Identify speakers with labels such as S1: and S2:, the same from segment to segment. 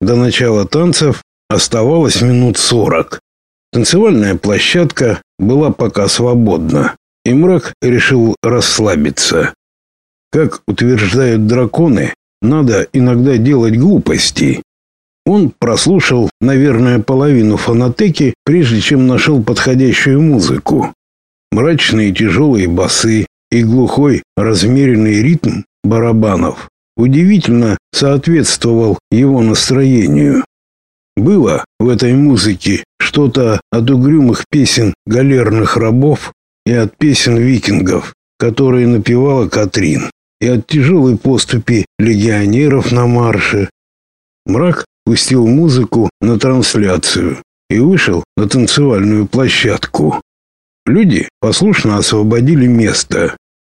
S1: До начала танцев оставалось минут 40. Танцевальная площадка была пока свободна, и Мрак решил расслабиться. Как утверждают драконы, надо иногда делать глупости. Он прослушал, наверное, половину фонотеки, прежде чем нашел подходящую музыку. Мрачные тяжелые басы и глухой размеренный ритм барабанов удивительно соответствовал его настроению. Было в этой музыке что-то от угрюмых песен галерных рабов и от песен викингов, которые напевала Катрин, и от тяжелой поступи легионеров на марше. Мрак пустил музыку на трансляцию и вышел на танцевальную площадку. Люди послушно освободили место.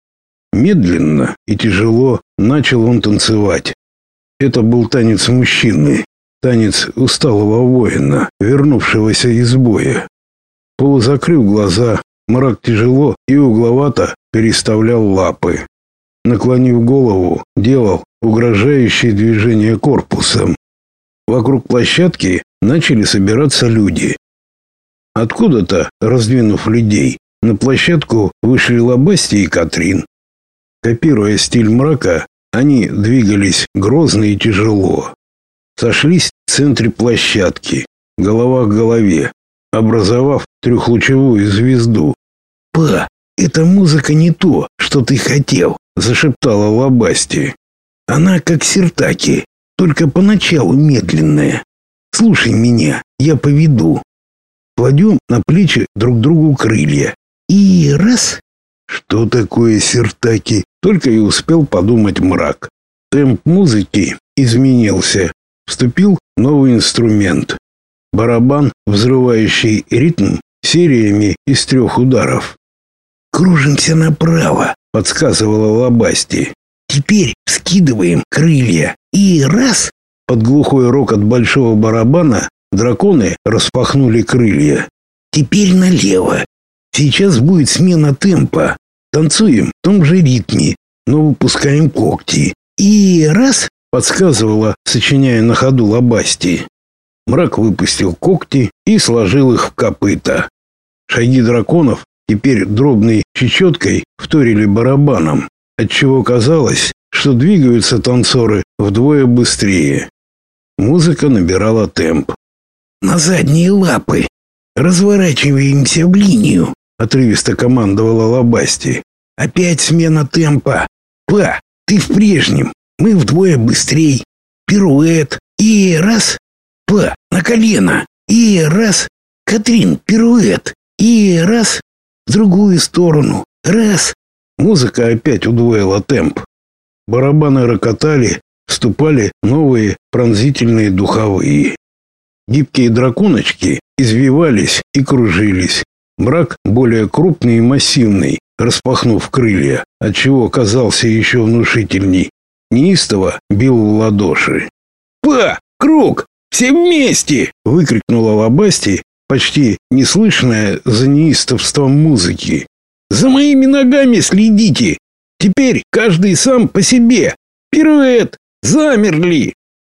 S1: Медленно и тяжело начал он танцевать. Это был танец мужчины, танец усталого воина, вернувшегося из боя. Полузакрыв глаза, Мрак тяжело и угловато переставлял лапы. Наклонив голову, делал угрожающие движения корпусом. Вокруг площадки начали собираться люди. Откуда-то, раздвинув людей, на площадку вышли Лобасти и Катрин. Копируя стиль Мрака, они двигались грозно и тяжело. Сошлись в центре площадки, голова к голове, образовав трехлучевую звезду. «Па, эта музыка не то, что ты хотел», — зашептала Лобасти. «Она как сиртаки, только поначалу медленная. Слушай меня, я поведу. Кладем на плечи друг другу крылья. И раз...» Что такое сиртаки? Только и успел подумать Мрак. Темп музыки изменился. Вступил новый инструмент. Барабан, взрывающий ритм сериями из 3 ударов. «Кружимся направо», — подсказывала Лобасти. «Теперь вскидываем крылья. И раз...» Под глухой рокот большого барабана драконы распахнули крылья. «Теперь налево. Сейчас будет смена темпа. Танцуем в том же ритме, но выпускаем когти. И раз...» — подсказывала, сочиняя на ходу Лобасти. Мрак выпустил когти и сложил их в копыта. Шаги драконов теперь дробной чечеткой вторили барабаном, отчего казалось, что двигаются танцоры вдвое быстрее. Музыка набирала темп. «На задние лапы! Разворачиваемся в линию!» — отрывисто командовала Лобасти. «Опять смена темпа! Па, ты в прежнем! Мы вдвое быстрей! Пируэт! И раз! Па, на колено! И раз! Катрин, пируэт! И раз! В другую сторону! Раз!» Музыка опять удвоила темп. Барабаны рокотали, вступали новые пронзительные духовые. Гибкие драконочки извивались и кружились. Мрак, более крупный и массивный, распахнув крылья, отчего казался еще внушительней, неистово бил в ладоши. «Па! Круг! Все вместе!» — выкрикнула Лобасти, почти неслышная за неистовством музыки. «За моими ногами следите! Теперь каждый сам по себе! Пируэт! Замерли!»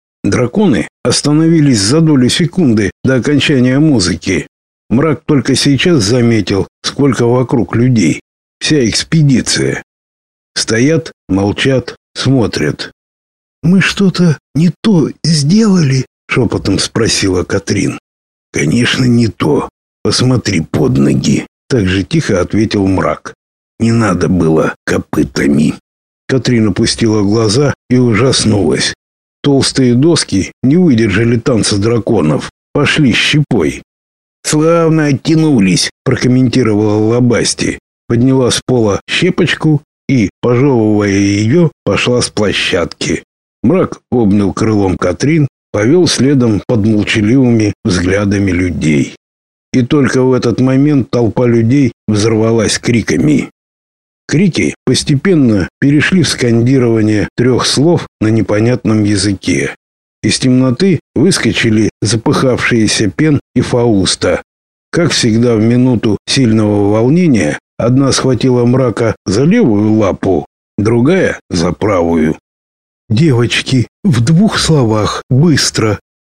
S1: Драконы остановились за долю секунды до окончания музыки. Мрак только сейчас заметил, сколько вокруг людей. Вся экспедиция. Стоят, молчат, смотрят. «Мы что-то не то сделали?» — шепотом спросила Катрин. «Конечно, не то. Посмотри под ноги», — так же тихо ответил Мрак. «Не надо было копытами». Катрин опустила глаза и ужаснулась. Толстые доски не выдержали танца драконов, пошли щепой. «Славно оттянулись», — прокомментировала Лобасти. Подняла с пола щепочку и, пожевывая ее, пошла с площадки. Мрак обнял крылом Катрин, повел следом под молчаливыми взглядами людей. И только в этот момент толпа людей взорвалась криками. Крики постепенно перешли в скандирование 3 слов на непонятном языке. Из темноты выскочили запыхавшиеся Пен и Фауста. Как всегда в минуту сильного волнения, одна схватила Мрака за левую лапу, другая за правую. «Девочки, в 2 словах, быстро!»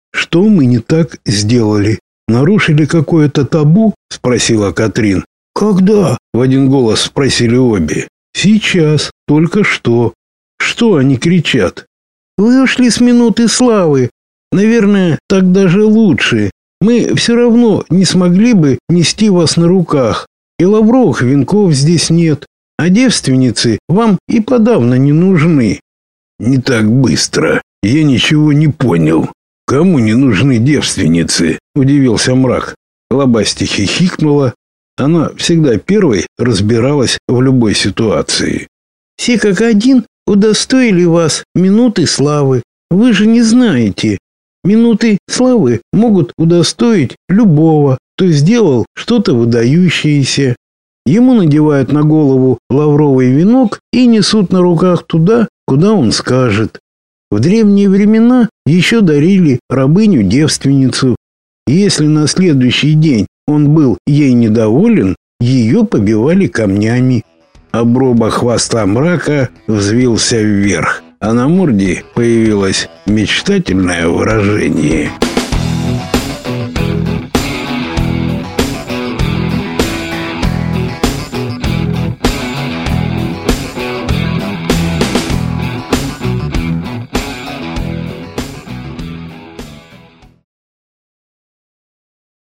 S1: Что мы не так сделали? Нарушили какое-то табу? Спросила Катрин. Когда? В один голос спросили обе. Сейчас, только что. Что они кричат? Вы ушли с минуты славы. Наверное, так даже лучше. Мы все равно не смогли бы нести вас на руках. И лавровых венков здесь нет. А девственницы вам и подавно не нужны. Не так быстро. Я ничего не понял. Кому не нужны девственницы? Удивился Мрак. Лобасти хихикнула. Она всегда первой разбиралась в любой ситуации. Все как один удостоили вас минуты славы. Вы же не знаете. Минуты славы могут удостоить любого, кто сделал что-то выдающееся. Ему надевают на голову лавровый венок и несут на руках туда, куда он скажет. В древние времена еще дарили рабыню-девственницу. И если на следующий день он был ей недоволен, ее побивали камнями. Обрубок хвоста Мрака взвился вверх, а на морде появилось мечтательное выражение.